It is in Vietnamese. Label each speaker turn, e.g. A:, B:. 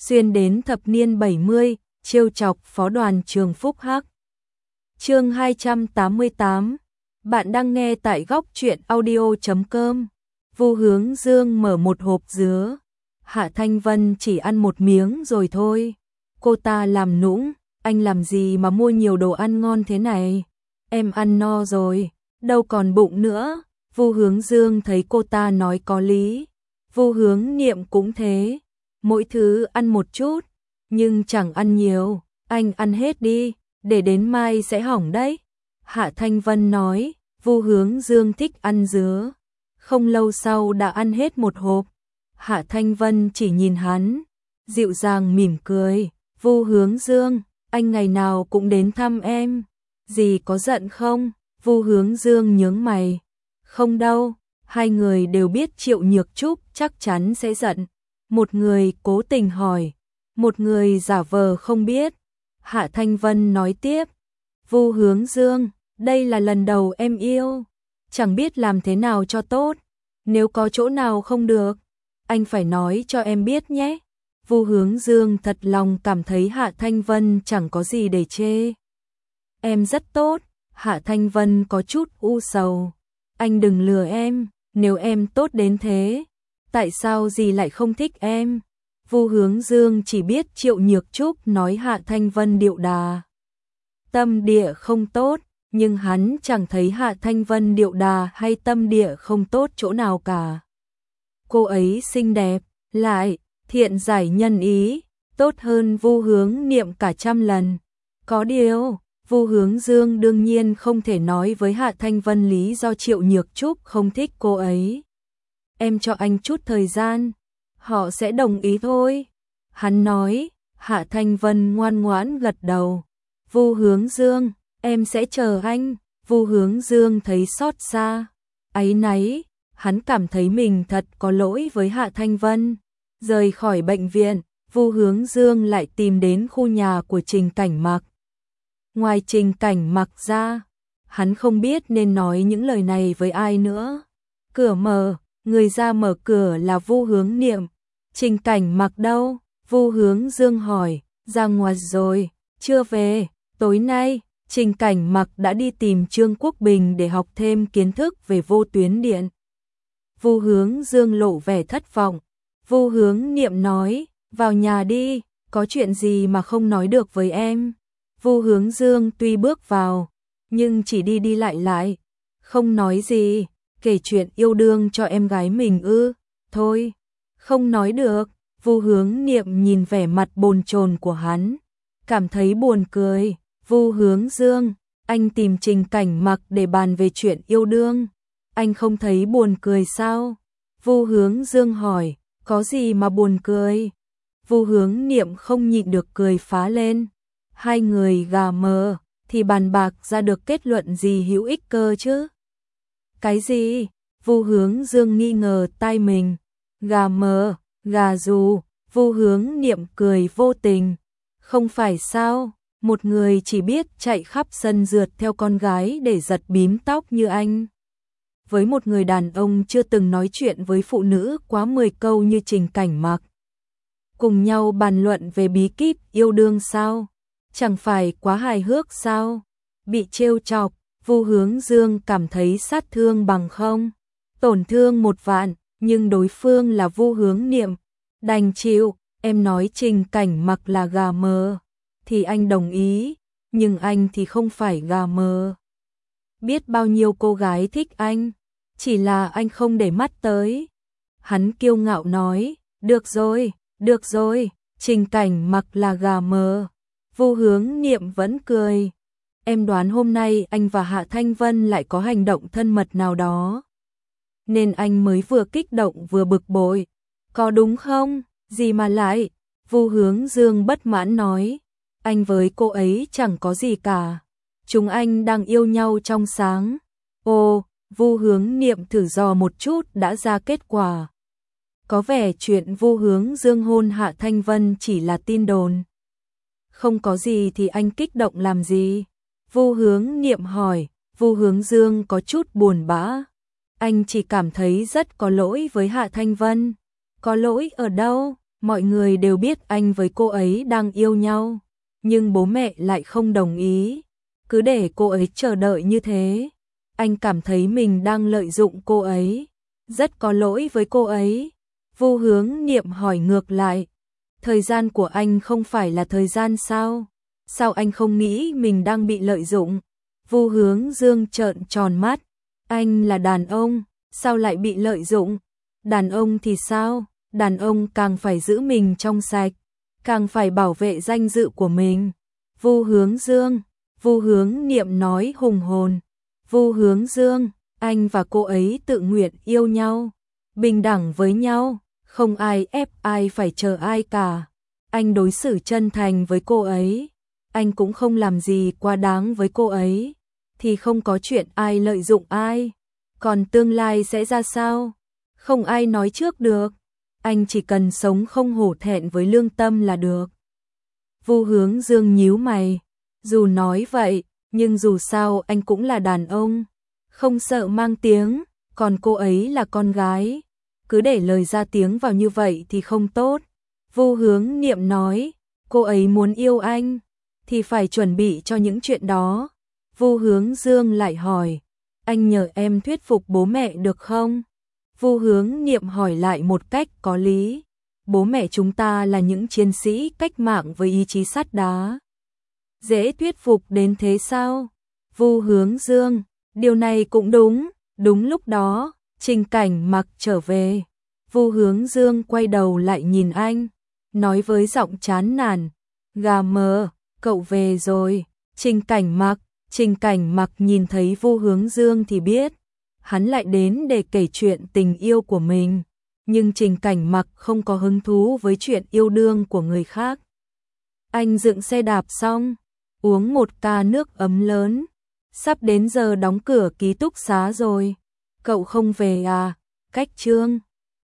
A: xuyên đến thập niên 70, trêu chọc phó đoàn trường Phúc Hắc. Chương 288. Bạn đang nghe tại góc truyện audio.com. Vu Hướng Dương mở một hộp dứa. Hạ Thanh Vân chỉ ăn một miếng rồi thôi. Cô ta làm nũng, anh làm gì mà mua nhiều đồ ăn ngon thế này? Em ăn no rồi, đâu còn bụng nữa. Vu Hướng Dương thấy cô ta nói có lý. Vu Hướng Niệm cũng thế, mỗi thứ ăn một chút, nhưng chẳng ăn nhiều. Anh ăn hết đi, để đến mai sẽ hỏng đấy. Hạ Thanh Vân nói. Vu Hướng Dương thích ăn dứa, không lâu sau đã ăn hết một hộp. Hạ Thanh Vân chỉ nhìn hắn, dịu dàng mỉm cười. Vu Hướng Dương, anh ngày nào cũng đến thăm em, dì có giận không? Vu Hướng Dương nhướng mày. Không đâu, hai người đều biết Triệu Nhược Trúc chắc chắn sẽ giận. Một người cố tình hỏi, một người giả vờ không biết. Hạ Thanh Vân nói tiếp. Vu Hướng Dương, đây là lần đầu em yêu, chẳng biết làm thế nào cho tốt. Nếu có chỗ nào không được, anh phải nói cho em biết nhé. Vu Hướng Dương thật lòng cảm thấy Hạ Thanh Vân chẳng có gì để chê. Em rất tốt. Hạ Thanh Vân có chút u sầu. Anh đừng lừa em, nếu em tốt đến thế, tại sao dì lại không thích em? Vu Hướng Dương chỉ biết Triệu Nhược Trúc nói Hạ Thanh Vân điệu đà tâm địa không tốt, nhưng hắn chẳng thấy Hạ Thanh Vân điệu đà hay tâm địa không tốt chỗ nào cả. Cô ấy xinh đẹp, lại thiện giải nhân ý, tốt hơn Vu Hướng Niệm cả trăm lần. Có điều, Vu Hướng Dương đương nhiên không thể nói với Hạ Thanh Vân lý do Triệu Nhược Trúc không thích cô ấy. Em cho anh chút thời gian, họ sẽ đồng ý thôi. Hắn nói. Hạ Thanh Vân ngoan ngoãn gật đầu. Vu Hướng Dương, em sẽ chờ anh. Vu Hướng Dương thấy xót xa, áy náy, hắn cảm thấy mình thật có lỗi với Hạ Thanh Vân. Rời khỏi bệnh viện, Vu Hướng Dương lại tìm đến khu nhà của Trình Cảnh Mặc. Ngoài Trình Cảnh Mặc ra, hắn không biết nên nói những lời này với ai nữa. Cửa mở, người ra mở cửa là Vu Hướng Niệm. Trình Cảnh Mặc đâu? Vu Hướng Dương hỏi. Ra ngoài rồi, chưa về. Tối nay, Trình Cảnh Mặc đã đi tìm Trương Quốc Bình để học thêm kiến thức về vô tuyến điện. Vu Hướng Dương lộ vẻ thất vọng. Vu Hướng Niệm nói, vào nhà đi, có chuyện gì mà không nói được với em. Vu Hướng Dương tuy bước vào, nhưng chỉ đi đi lại lại, không nói gì. Kể chuyện yêu đương cho em gái mình ư? Thôi, không nói được. Vu Hướng Niệm nhìn vẻ mặt bồn chồn của hắn, cảm thấy buồn cười. Vu Hướng Dương, anh tìm Trình Cảnh Mặc để bàn về chuyện yêu đương, anh không thấy buồn cười sao? Vu Hướng Dương hỏi. Có gì mà buồn cười? Vu Hướng Niệm không nhịn được cười phá lên. Hai người gà mờ thì bàn bạc ra được kết luận gì hữu ích cơ chứ? Cái gì? Vu Hướng Dương nghi ngờ tai mình. Gà mờ, gà dù. Vu Hướng Niệm cười vô tình. Không phải sao? Một người chỉ biết chạy khắp sân rượt theo con gái để giật bím tóc như anh, với một người đàn ông chưa từng nói chuyện với phụ nữ quá 10 câu như Trình Cảnh Mặc, cùng nhau bàn luận về bí kíp yêu đương sao? Chẳng phải quá hài hước sao? Bị trêu chọc, Vu Hướng Dương cảm thấy sát thương bằng không. Tổn thương 1 vạn, nhưng đối phương là Vu Hướng Niệm. Đành chịu. Em nói Trình Cảnh Mặc là gà mờ thì anh đồng ý, nhưng anh thì không phải gà mờ. Biết bao nhiêu cô gái thích anh, chỉ là anh không để mắt tới. Hắn kiêu ngạo nói. Được rồi, Trình Cảnh Mặc là gà mờ. Vu Hướng Niệm vẫn cười. Em đoán hôm nay anh và Hạ Thanh Vân lại có hành động thân mật nào đó, nên anh mới vừa kích động vừa bực bội. Có đúng không? Gì mà lại? Vu Hướng Dương bất mãn nói. Anh với cô ấy chẳng có gì cả. Chúng anh đang yêu nhau trong sáng. Ồ, Vu Hướng Niệm thử dò một chút đã ra kết quả. Có vẻ chuyện Vu Hướng Dương hôn Hạ Thanh Vân chỉ là tin đồn. Không có gì thì anh kích động làm gì? Vu Hướng Niệm hỏi. Vu Hướng Dương có chút buồn bã. Anh chỉ cảm thấy rất có lỗi với Hạ Thanh Vân. Có lỗi ở đâu? Mọi người đều biết anh với cô ấy đang yêu nhau, nhưng bố mẹ lại không đồng ý. Cứ để cô ấy chờ đợi như thế. Anh cảm thấy mình đang lợi dụng cô ấy, rất có lỗi với cô ấy. Vu Hướng Niệm hỏi ngược lại, thời gian của anh không phải là thời gian sao? Sao anh không nghĩ mình đang bị lợi dụng? Vu Hướng Dương trợn tròn mắt, anh là đàn ông, sao lại bị lợi dụng? Đàn ông thì sao? Đàn ông càng phải giữ mình trong sạch, càng phải bảo vệ danh dự của mình. Vu Hướng Niệm nói hùng hồn. Vu Hướng Dương, anh và cô ấy tự nguyện yêu nhau, bình đẳng với nhau, không ai ép ai phải chờ ai cả. Anh đối xử chân thành với cô ấy, anh cũng không làm gì quá đáng với cô ấy, thì không có chuyện ai lợi dụng ai. Còn tương lai sẽ ra sao? Không ai nói trước được. Anh chỉ cần sống không hổ thẹn với lương tâm là được. Vu Hướng Dương nhíu mày, dù nói vậy, nhưng dù sao anh cũng là đàn ông, không sợ mang tiếng, còn cô ấy là con gái, cứ để lời ra tiếng vào như vậy thì không tốt. Vu Hướng Niệm nói, cô ấy muốn yêu anh, thì phải chuẩn bị cho những chuyện đó. Vu Hướng Dương lại hỏi, anh nhờ em thuyết phục bố mẹ được không? Vu Hướng Niệm hỏi lại một cách có lý, bố mẹ chúng ta là những chiến sĩ cách mạng với ý chí sắt đá. Dễ thuyết phục đến thế sao? Vu Hướng Dương, điều này cũng đúng. Đúng lúc đó, Trình Cảnh Mặc trở về. Vu Hướng Dương quay đầu lại nhìn anh, nói với giọng chán nản, gà mờ, cậu về rồi. Trình Cảnh Mặc nhìn thấy Vu Hướng Dương thì biết, hắn lại đến để kể chuyện tình yêu của mình. Nhưng Trình Cảnh Mặc không có hứng thú với chuyện yêu đương của người khác. Anh dựng xe đạp xong, uống một ca nước ấm lớn. Sắp đến giờ đóng cửa ký túc xá rồi. Cậu không về à? Cách Trương